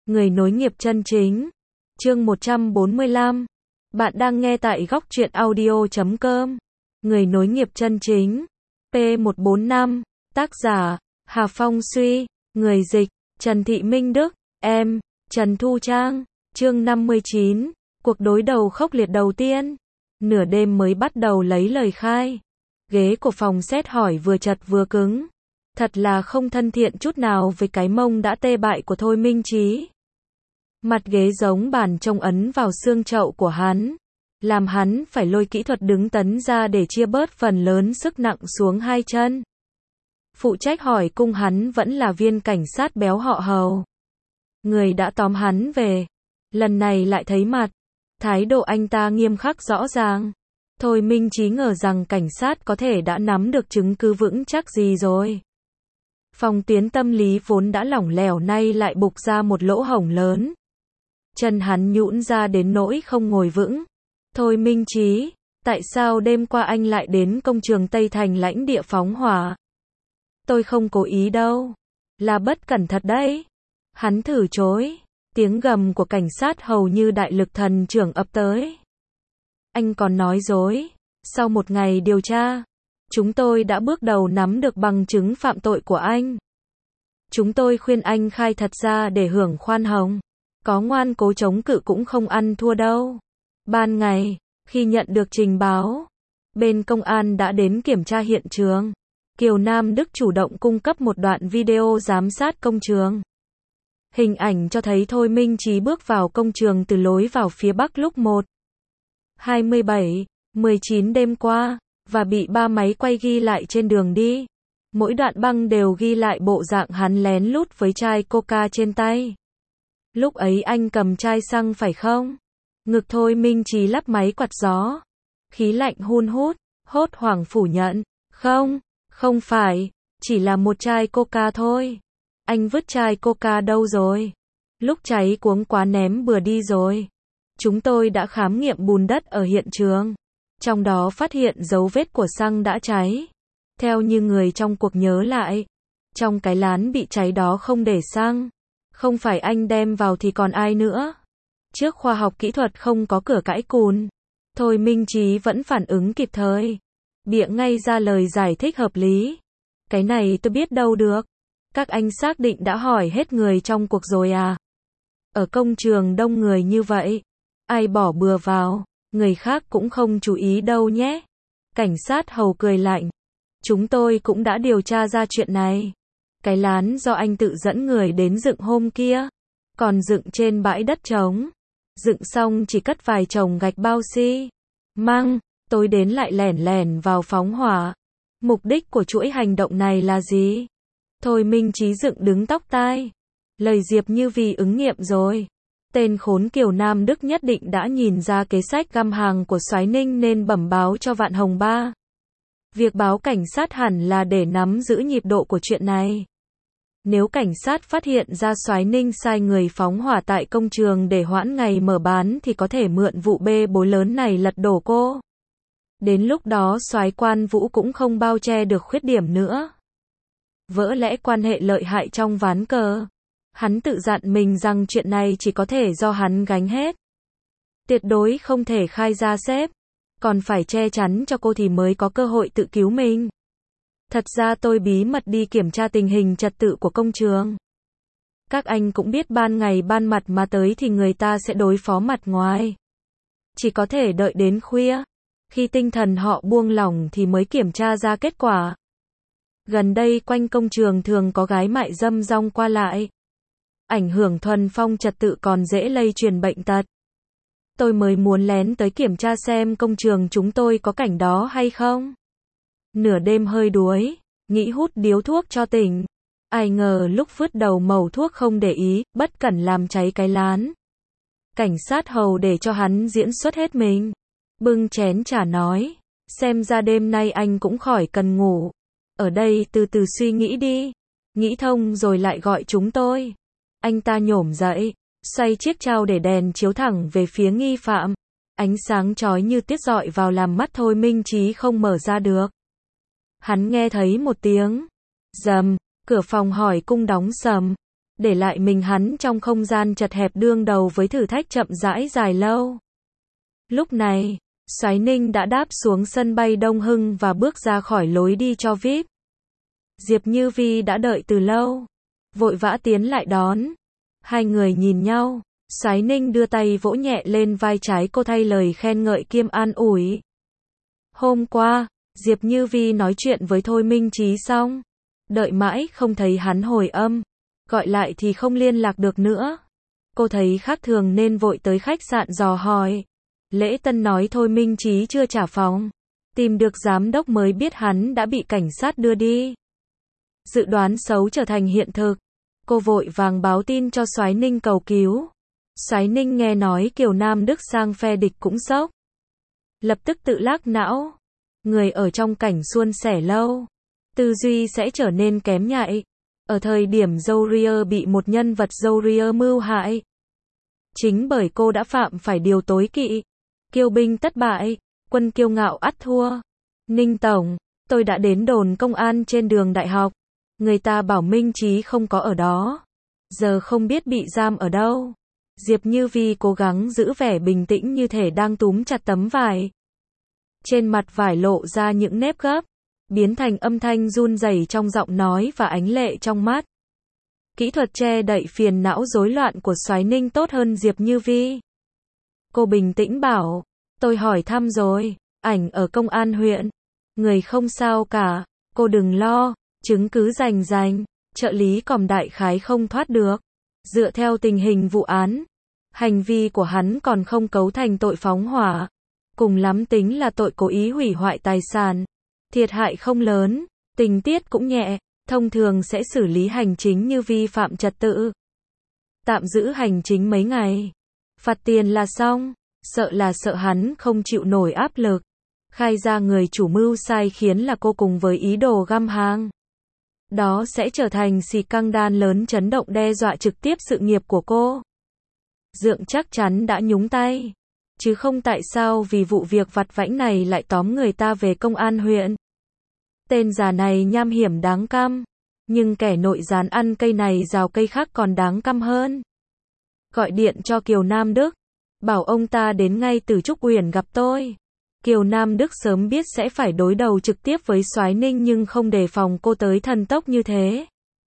Người nối nghiệp chân chính. Chương 145. Bạn đang nghe tại góc truyện audio.com. Người nối nghiệp chân chính. P145. Tác giả: Hà Phong Suy. Người dịch: Trần Thị Minh Đức. Em: Trần Thu Trang. Chương 59. Cuộc đối đầu khốc liệt đầu tiên. Nửa đêm mới bắt đầu lấy lời khai. Ghế của phòng xét hỏi vừa chật vừa cứng. Thật là không thân thiện chút nào với cái mông đã tê bại của Thôi Minh Chí. Mặt ghế giống bàn trông ấn vào xương chậu của hắn, làm hắn phải lôi kỹ thuật đứng tấn ra để chia bớt phần lớn sức nặng xuống hai chân. Phụ trách hỏi cung hắn vẫn là viên cảnh sát béo họ Hầu. Người đã tóm hắn về, lần này lại thấy mặt. Thái độ anh ta nghiêm khắc rõ ràng. Thôi Minh Chí ngờ rằng cảnh sát có thể đã nắm được chứng cứ vững chắc gì rồi. Phòng tuyến tâm lý vốn đã lỏng lẻo nay lại bục ra một lỗ hổng lớn. Chân hắn nhũn ra đến nỗi không ngồi vững. Thôi Minh Chí, tại sao đêm qua anh lại đến công trường Tây Thành lãnh địa phóng hỏa? Tôi không cố ý đâu. Là bất cẩn thật đấy. Hắn từ chối. Tiếng gầm của cảnh sát hầu như đại lực thần trưởng ập tới. Anh còn nói dối. Sau một ngày điều tra, chúng tôi đã bước đầu nắm được bằng chứng phạm tội của anh. Chúng tôi khuyên anh khai thật ra để hưởng khoan hồng. Có ngoan cố chống cự cũng không ăn thua đâu. Ban ngày, khi nhận được trình báo, bên công an đã đến kiểm tra hiện trường. Kiều Nam Đức chủ động cung cấp một đoạn video giám sát công trường. Hình ảnh cho thấy Thôi Minh Chí bước vào công trường từ lối vào phía bắc lúc 1:27:19 đêm qua, và bị 3 máy quay ghi lại trên đường đi. Mỗi đoạn băng đều ghi lại bộ dạng hắn lén lút với chai coca trên tay. Lúc ấy anh cầm chai xăng phải không? Ngực Thôi Minh Chí lắp máy quạt gió. Khí lạnh hun hút, hốt hoảng phủ nhận. Không phải, chỉ là một chai coca thôi. Anh vứt chai coca đâu rồi? Lúc cháy cuống quá ném bừa đi rồi. Chúng tôi đã khám nghiệm bùn đất ở hiện trường. Trong đó phát hiện dấu vết của xăng đã cháy. Theo như người trong cuộc nhớ lại, trong cái lán bị cháy đó không để xăng. Không phải anh đem vào thì còn ai nữa? Trước khoa học kỹ thuật không có cửa cãi cùn. Thôi Minh Chí vẫn phản ứng kịp thời. Bịa ngay ra lời giải thích hợp lý. Cái này tôi biết đâu được. Các anh xác định đã hỏi hết người trong cuộc rồi à? Ở công trường đông người như vậy, ai bỏ bừa vào, người khác cũng không chú ý đâu nhé. Cảnh sát hầu cười lạnh. Chúng tôi cũng đã điều tra ra chuyện này. Cái lán do anh tự dẫn người đến dựng hôm kia, còn dựng trên bãi đất trống. Dựng xong chỉ cất vài chồng gạch bao xi măng, tối đến lại lẻn lẻn vào phóng hỏa. Mục đích của chuỗi hành động này là gì? Thôi Minh Chí dựng đứng tóc tai. Lời Diệp Như vì ứng nghiệm rồi. Tên khốn Kiều Nam Đức nhất định đã nhìn ra kế sách găm hàng của Soái Ninh nên bẩm báo cho Vạn Hồng Ba. Việc báo cảnh sát hẳn là để nắm giữ nhịp độ của chuyện này. Nếu cảnh sát phát hiện ra Soái Ninh sai người phóng hỏa tại công trường để hoãn ngày mở bán thì có thể mượn vụ bê bối lớn này lật đổ cô. Đến lúc đó Soái Quan Vũ cũng không bao che được khuyết điểm nữa. Vỡ lẽ quan hệ lợi hại trong ván cờ. Hắn tự dặn mình rằng chuyện này chỉ có thể do hắn gánh hết. Tuyệt đối không thể khai ra sếp. Còn phải che chắn cho cô thì mới có cơ hội tự cứu mình. Thật ra tôi bí mật đi kiểm tra tình hình trật tự của công trường. Các anh cũng biết ban ngày ban mặt mà tới thì người ta sẽ đối phó mặt ngoài. Chỉ có thể đợi đến khuya. Khi tinh thần họ buông lỏng thì mới kiểm tra ra kết quả. Gần đây quanh công trường thường có gái mại dâm rong qua lại. Ảnh hưởng thuần phong trật tự còn dễ lây truyền bệnh tật. Tôi mới muốn lén tới kiểm tra xem công trường chúng tôi có cảnh đó hay không. Nửa đêm hơi đuối, nghĩ hút điếu thuốc cho tỉnh. Ai ngờ lúc vứt đầu mẩu thuốc không để ý, bất cẩn làm cháy cái lán. Cảnh sát hầu để cho hắn diễn xuất hết mình. Bưng chén trà nói, xem ra đêm nay anh cũng khỏi cần ngủ. Ở đây từ từ suy nghĩ đi. Nghĩ thông rồi lại gọi chúng tôi. Anh ta nhổm dậy, xoay chiếc trao để đèn chiếu thẳng về phía nghi phạm. Ánh sáng chói như tiết rọi vào làm mắt Thôi Minh Chí không mở ra được. Hắn nghe thấy một tiếng rầm, cửa phòng hỏi cung đóng sầm. để lại mình hắn trong không gian chật hẹp đương đầu với thử thách chậm rãi dài lâu. Lúc này, Soái Ninh đã đáp xuống sân bay Đông Hưng và bước ra khỏi lối đi cho VIP. Diệp Như Vi đã đợi từ lâu, vội vã tiến lại đón. Hai người nhìn nhau, Soái Ninh đưa tay vỗ nhẹ lên vai trái cô thay lời khen ngợi kiêm an ủi. Hôm qua, Diệp Như Vi nói chuyện với Thôi Minh Chí xong, đợi mãi không thấy hắn hồi âm, gọi lại thì không liên lạc được nữa. Cô thấy khác thường nên vội tới khách sạn dò hỏi. Lễ tân nói Thôi Minh Chí chưa trả phòng, tìm được giám đốc mới biết hắn đã bị cảnh sát đưa đi. Dự đoán xấu trở thành hiện thực, cô vội vàng báo tin cho Soái Ninh cầu cứu. Soái Ninh nghe nói Kiều Nam Đức sang phe địch cũng sốc, lập tức tự lắc não. Người ở trong cảnh suôn sẻ lâu, tư duy sẽ trở nên kém nhạy. Ở thời điểm Zourier bị một nhân vật Zourier mưu hại, chính bởi cô đã phạm phải điều tối kỵ. Kiêu binh tất bại, quân kiêu ngạo ắt thua. Ninh tổng, tôi đã đến đồn công an trên đường đại học. Người ta bảo Minh Chí không có ở đó. Giờ không biết bị giam ở đâu. Diệp Như Vi cố gắng giữ vẻ bình tĩnh như thể đang túm chặt tấm vải. Trên mặt vải lộ ra những nếp gấp, biến thành âm thanh run rẩy trong giọng nói và ánh lệ trong mắt. Kỹ thuật che đậy phiền não rối loạn của Soái Ninh tốt hơn Diệp Như Vi. Cô bình tĩnh bảo, tôi hỏi thăm rồi, ảnh ở công an huyện. Người không sao cả, cô đừng lo, chứng cứ rành, trợ lý còm đại khái không thoát được. Dựa theo tình hình vụ án, hành vi của hắn còn không cấu thành tội phóng hỏa. Cùng lắm tính là tội cố ý hủy hoại tài sản. Thiệt hại không lớn, tình tiết cũng nhẹ, thông thường sẽ xử lý hành chính như vi phạm trật tự. Tạm giữ hành chính mấy ngày, phạt tiền là xong. Sợ hắn không chịu nổi áp lực. Khai ra người chủ mưu sai khiến là cô cùng với ý đồ găm hàng. Đó sẽ trở thành xì căng đan lớn chấn động đe dọa trực tiếp sự nghiệp của cô. Dượng chắc chắn đã nhúng tay. Chứ không tại sao vì vụ việc vặt vãnh này lại tóm người ta về công an huyện. Tên già này nham hiểm đáng căm. Nhưng kẻ nội gián ăn cây này rào cây khác còn đáng căm hơn. Gọi điện cho Kiều Nam Đức. Bảo ông ta đến ngay Từ Trúc Uyển gặp tôi. Kiều Nam Đức sớm biết sẽ phải đối đầu trực tiếp với Soái Ninh nhưng không đề phòng cô tới thần tốc như thế.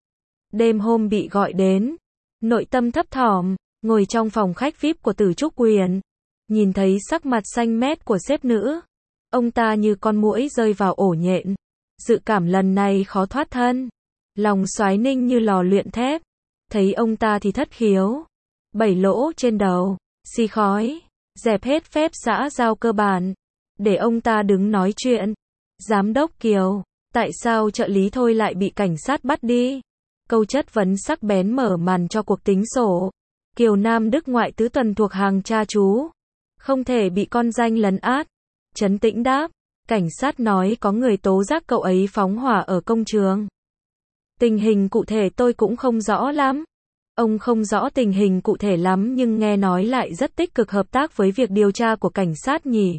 Đêm hôm bị gọi đến, nội tâm thấp thỏm, ngồi trong phòng khách VIP của Từ Trúc Uyển, nhìn thấy sắc mặt xanh mét của sếp nữ, ông ta như con muỗi rơi vào ổ nhện. Dự cảm lần này khó thoát thân. Lòng Soái Ninh như lò luyện thép, thấy ông ta thì thất khiếu, 7 lỗ trên đầu, xì khói, dẹp hết phép xã giao cơ bản, để ông ta đứng nói chuyện. Giám đốc Kiều, tại sao trợ lý Thôi lại bị cảnh sát bắt đi? Câu chất vấn sắc bén mở màn cho cuộc tính sổ. Kiều Nam Đức ngoại tứ tuần thuộc hàng cha chú, không thể bị con danh lấn át. Trấn tĩnh đáp, cảnh sát nói có người tố giác cậu ấy phóng hỏa ở công trường. Tình hình cụ thể tôi cũng không rõ lắm. Ông không rõ tình hình cụ thể lắm nhưng nghe nói lại rất tích cực hợp tác với việc điều tra của cảnh sát nhỉ.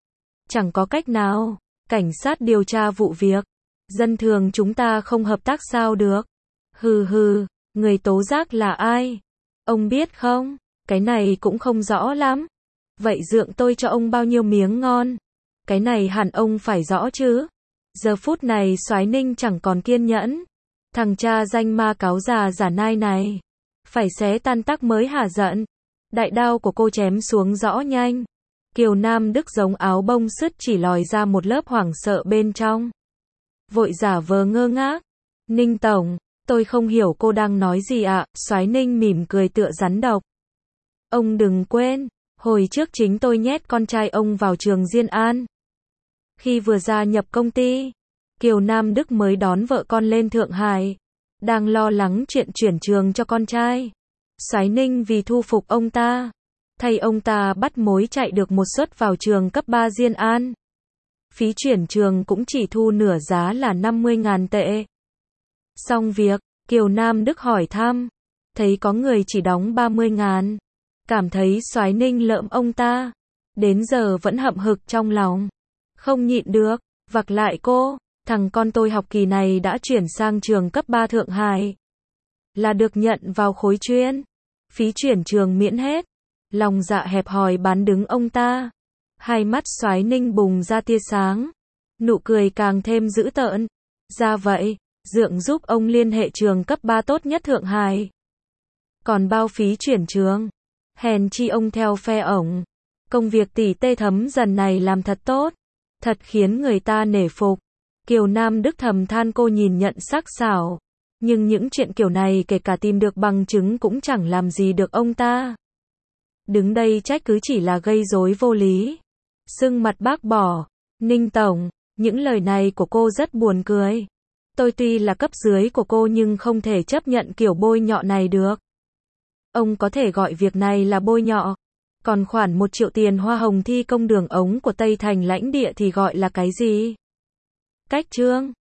Chẳng có cách nào, cảnh sát điều tra vụ việc. Dân thường chúng ta không hợp tác sao được. Hừ, người tố giác là ai? Ông biết không? Cái này cũng không rõ lắm. Vậy dượng tôi cho ông bao nhiêu miếng ngon? Cái này hẳn ông phải rõ chứ. Giờ phút này Soái Ninh chẳng còn kiên nhẫn. Thằng cha danh ma cáo già giả nai này, phải xé tan tắc mới hả giận. Đại đao của cô chém xuống rõ nhanh. Kiều Nam Đức giống áo bông sứt chỉ lòi ra một lớp hoảng sợ bên trong. Vội giả vờ ngơ ngác. Ninh tổng, tôi không hiểu cô đang nói gì ạ. Soái Ninh mỉm cười tựa rắn độc. Ông đừng quên, hồi trước chính tôi nhét con trai ông vào trường Diên An. Khi vừa gia nhập công ty, Kiều Nam Đức mới đón vợ con lên Thượng Hải, đang lo lắng chuyện chuyển trường cho con trai. Soái Ninh vì thu phục ông ta, thay ông ta bắt mối chạy được một suất vào trường cấp 3 Diên An. Phí chuyển trường cũng chỉ thu nửa giá là 50.000 tệ. Xong việc, Kiều Nam Đức hỏi thăm, thấy có người chỉ đóng 30.000. Cảm thấy Soái Ninh lợm ông ta, đến giờ vẫn hậm hực trong lòng. Không nhịn được, vặc lại cô, thằng con tôi học kỳ này đã chuyển sang trường cấp 3 Thượng Hải. là được nhận vào khối chuyên. Phí chuyển trường miễn hết. Lòng dạ hẹp hòi bán đứng ông ta. Hai mắt xoái Ninh bùng ra tia sáng. Nụ cười càng thêm dữ tợn. Ra vậy, Dượng giúp ông liên hệ trường cấp 3 tốt nhất Thượng Hải. Còn bao phí chuyển trường, hèn chi ông theo phe ổng. Công việc tỉ tê thấm dần này làm thật tốt, thật khiến người ta nể phục. Kiều Nam Đức thầm than cô nhìn nhận sắc sảo, nhưng những chuyện kiểu này kể cả tìm được bằng chứng cũng chẳng làm gì được ông ta. Đứng đây trách cứ chỉ là gây rối vô lý. Sưng mặt bác bỏ. Ninh tổng, những lời này của cô rất buồn cười. Tôi tuy là cấp dưới của cô nhưng không thể chấp nhận kiểu bôi nhọ này được. Ông có thể gọi việc này là bôi nhọ. Còn khoản 1 triệu tiền hoa hồng thi công đường ống của Tây Thành lãnh địa thì gọi là cái gì? Cách trương.